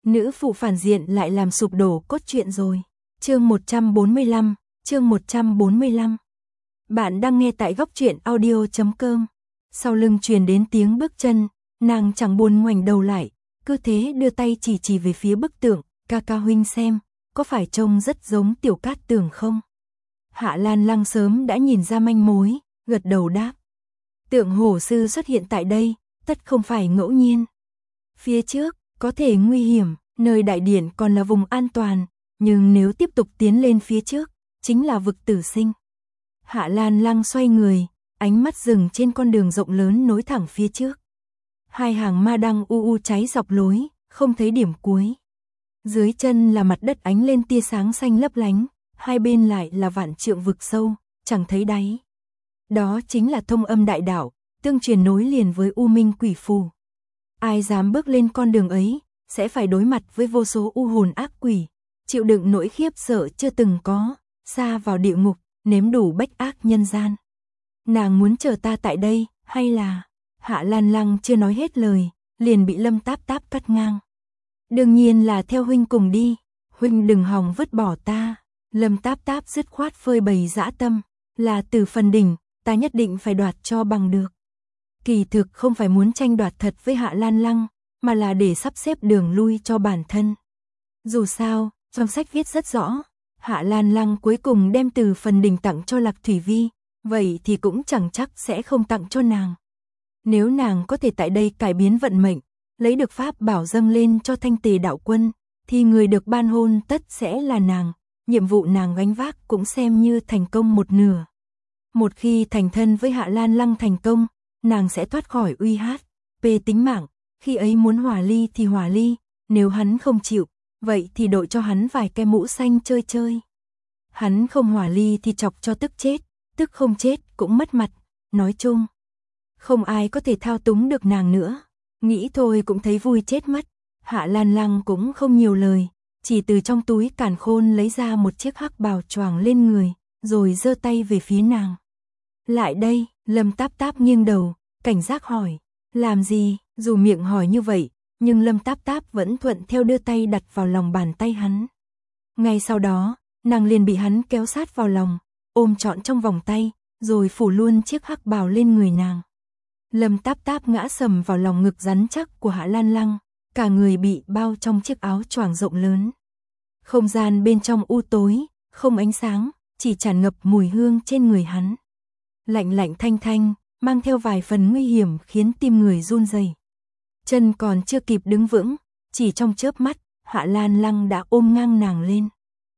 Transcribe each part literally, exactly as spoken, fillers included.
Nữ phụ phản diện lại làm sụp đổ cốt truyện rồi. Chương một trăm bốn mươi lăm, chương một trăm bốn mươi lăm. Bạn đang nghe tại góc truyện audio chấm com. Sau lưng truyền đến tiếng bước chân, nàng chẳng buồn ngoảnh đầu lại, cứ thế đưa tay chỉ chỉ về phía bức tượng, ca ca huynh xem, có phải trông rất giống Tiểu Cát Tường không? Hạ Lan Lăng sớm đã nhìn ra manh mối, gật đầu đáp. Tượng hổ sư xuất hiện tại đây, tất không phải ngẫu nhiên. Phía trước, có thể nguy hiểm, nơi đại điện còn là vùng an toàn, nhưng nếu tiếp tục tiến lên phía trước, chính là vực tử sinh. Hạ Lan Lăng xoay người, ánh mắt dừng trên con đường rộng lớn nối thẳng phía trước. Hai hàng ma đăng u u cháy dọc lối, không thấy điểm cuối. Dưới chân là mặt đất ánh lên tia sáng xanh lấp lánh, hai bên lại là vạn trượng vực sâu, chẳng thấy đáy. Đó chính là thông âm đại đạo, tương truyền nối liền với U Minh Quỷ Phù. Ai dám bước lên con đường ấy, sẽ phải đối mặt với vô số u hồn ác quỷ, chịu đựng nỗi khiếp sợ chưa từng có, xa vào địa ngục, nếm đủ bách ác nhân gian. Nàng muốn chờ ta tại đây, hay là... Hạ Lan Lăng chưa nói hết lời, liền bị Lâm Táp Táp cắt ngang. Đương nhiên là theo huynh cùng đi, huynh đừng hòng vứt bỏ ta. Lâm Táp Táp dứt khoát phơi bày dã tâm, là Từ Phần Đỉnh, ta nhất định phải đoạt cho bằng được. Kỳ thực không phải muốn tranh đoạt thật với Hạ Lan Lăng, mà là để sắp xếp đường lui cho bản thân. Dù sao, trong sách viết rất rõ, Hạ Lan Lăng cuối cùng đem Từ Phần Đỉnh tặng cho Lạc Thủy Vi, vậy thì cũng chẳng chắc sẽ không tặng cho nàng. Nếu nàng có thể tại đây cải biến vận mệnh, lấy được pháp bảo dâng lên cho Thanh Tề đạo quân, thì người được ban hôn tất sẽ là nàng, nhiệm vụ nàng gánh vác cũng xem như thành công một nửa. Một khi thành thân với Hạ Lan Lăng thành công, nàng sẽ thoát khỏi uy hát, về tính mạng, khi ấy muốn hòa ly thì hòa ly, nếu hắn không chịu, vậy thì đội cho hắn vài cái mũ xanh chơi chơi. Hắn không hòa ly thì chọc cho tức chết, tức không chết cũng mất mặt, nói chung. Không ai có thể thao túng được nàng nữa, nghĩ thôi cũng thấy vui chết mất. Hạ Lan Lăng cũng không nhiều lời, chỉ từ trong túi càn khôn lấy ra một chiếc hắc bào choàng lên người, rồi giơ tay về phía nàng. Lại đây, Lâm Táp Táp nghiêng đầu, cảnh giác hỏi, làm gì? Dù miệng hỏi như vậy, nhưng Lâm Táp Táp vẫn thuận theo đưa tay đặt vào lòng bàn tay hắn. Ngay sau đó, nàng liền bị hắn kéo sát vào lòng, ôm trọn trong vòng tay, rồi phủ luôn chiếc hắc bào lên người nàng. Lâm Táp Táp ngã sầm vào lòng ngực rắn chắc của Hạ Lan Lăng, cả người bị bao trong chiếc áo choàng rộng lớn. Không gian bên trong u tối, không ánh sáng, chỉ tràn ngập mùi hương trên người hắn. Lạnh lạnh thanh thanh, mang theo vài phần nguy hiểm khiến tim người run rẩy. Chân còn chưa kịp đứng vững, chỉ trong chớp mắt, Hạ Lan Lăng đã ôm ngang nàng lên.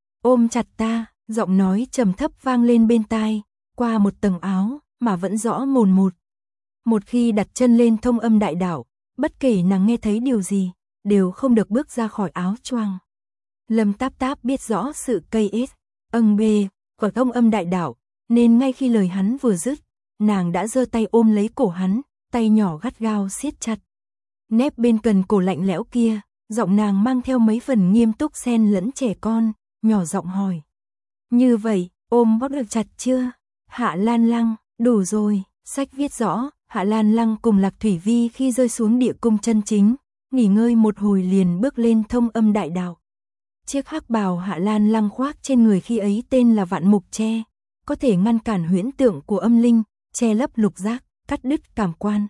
Ôm chặt ta, giọng nói trầm thấp vang lên bên tai, qua một tầng áo, mà vẫn rõ mồn một. Một khi đặt chân lên thông âm đại đạo, bất kể nàng nghe thấy điều gì, đều không được bước ra khỏi áo choàng. Lâm Táp Táp biết rõ sự cây ết, âng bê, của thông âm đại đạo, nên ngay khi lời hắn vừa dứt, nàng đã giơ tay ôm lấy cổ hắn, tay nhỏ gắt gao siết chặt. Nép bên cần cổ lạnh lẽo kia, giọng nàng mang theo mấy phần nghiêm túc xen lẫn trẻ con, nhỏ giọng hỏi. Như vậy, ôm bóp được chặt chưa? Hạ Lan Lăng, đủ rồi, sách viết rõ. Hạ Lan Lăng cùng Lạc Thủy Vi khi rơi xuống địa cung chân chính, nghỉ ngơi một hồi liền bước lên thông âm đại đạo. Chiếc hắc bào Hạ Lan Lăng khoác trên người khi ấy tên là Vạn Mục Che, có thể ngăn cản huyễn tượng của âm linh, che lấp lục giác, cắt đứt cảm quan.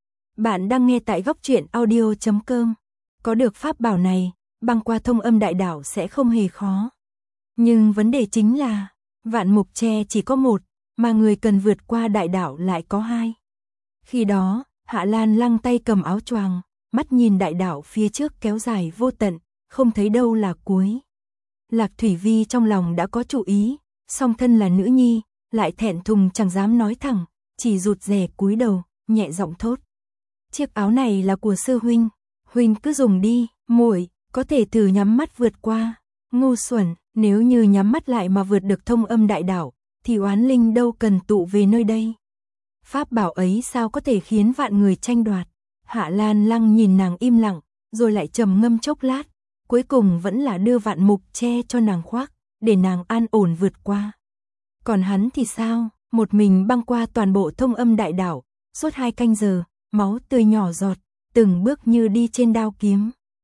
Bạn đang nghe tại góc truyện audio chấm com. Có được pháp bảo này, băng qua thông âm đại đạo sẽ không hề khó. Nhưng vấn đề chính là, Vạn Mục Che chỉ có một, mà người cần vượt qua đại đạo lại có hai. Khi đó, Hạ Lan Lăng tay cầm áo choàng, mắt nhìn đại đạo phía trước kéo dài vô tận, không thấy đâu là cuối. Lạc Thủy Vi trong lòng đã có chủ ý, song thân là nữ nhi, lại thẹn thùng chẳng dám nói thẳng, chỉ rụt rè cúi đầu, nhẹ giọng thốt. Chiếc áo này là của sư huynh, huynh cứ dùng đi, muội có thể thử nhắm mắt vượt qua. Ngu xuẩn, nếu như nhắm mắt lại mà vượt được thông âm đại đạo, thì oán linh đâu cần tụ về nơi đây. Pháp bảo ấy sao có thể khiến vạn người tranh đoạt. Hạ Lan Lăng nhìn nàng im lặng, rồi lại trầm ngâm chốc lát, cuối cùng vẫn là đưa Vạn Mục Che cho nàng khoác, để nàng an ổn vượt qua. Còn hắn thì sao, một mình băng qua toàn bộ thông âm đại đảo, suốt hai canh giờ, máu tươi nhỏ giọt, từng bước như đi trên đao kiếm.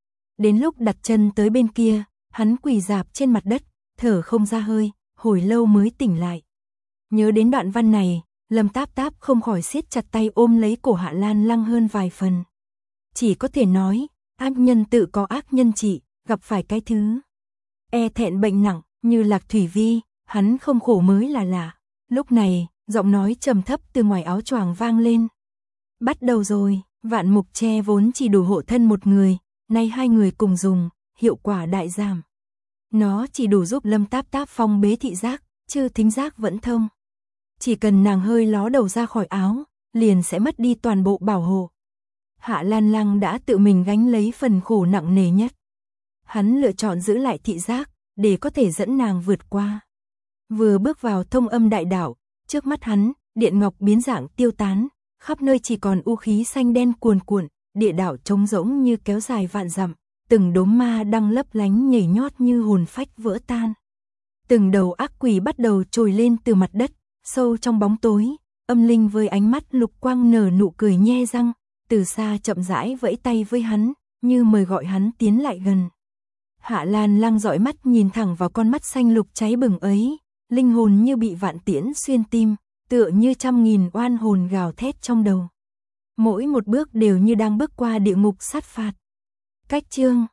Đến lúc đặt chân tới bên kia, hắn quỳ rạp trên mặt đất, thở không ra hơi, hồi lâu mới tỉnh lại. Nhớ đến đoạn văn này, Lâm Táp Táp không khỏi siết chặt tay ôm lấy cổ Hạ Lan Lăng hơn vài phần. Chỉ có thể nói, ác nhân tự có ác nhân trị, gặp phải cái thứ e thẹn bệnh nặng, như Lạc Thủy Vi, hắn không khổ mới là lạ. Lúc này, giọng nói trầm thấp từ ngoài áo choàng vang lên. Bắt đầu rồi, Vạn Mục Tre vốn chỉ đủ hộ thân một người, nay hai người cùng dùng, hiệu quả đại giảm. Nó chỉ đủ giúp Lâm Táp Táp phong bế thị giác, chứ thính giác vẫn thông. Chỉ cần nàng hơi ló đầu ra khỏi áo, liền sẽ mất đi toàn bộ bảo hộ. Hạ Lan Lăng đã tự mình gánh lấy phần khổ nặng nề nhất. Hắn lựa chọn giữ lại thị giác, để có thể dẫn nàng vượt qua. Vừa bước vào thông âm đại đảo, trước mắt hắn, điện ngọc biến dạng tiêu tán, khắp nơi chỉ còn u khí xanh đen cuồn cuộn, địa đảo trống rỗng như kéo dài vạn dặm, từng đốm ma đang lấp lánh nhảy nhót như hồn phách vỡ tan. Từng đầu ác quỷ bắt đầu trồi lên từ mặt đất, sâu trong bóng tối, âm linh với ánh mắt lục quang nở nụ cười nhe răng, từ xa chậm rãi vẫy tay với hắn, như mời gọi hắn tiến lại gần. Hạ Lan Lăng dõi mắt nhìn thẳng vào con mắt xanh lục cháy bừng ấy, linh hồn như bị vạn tiễn xuyên tim, tựa như trăm nghìn oan hồn gào thét trong đầu. Mỗi một bước đều như đang bước qua địa ngục sát phạt. Cách chương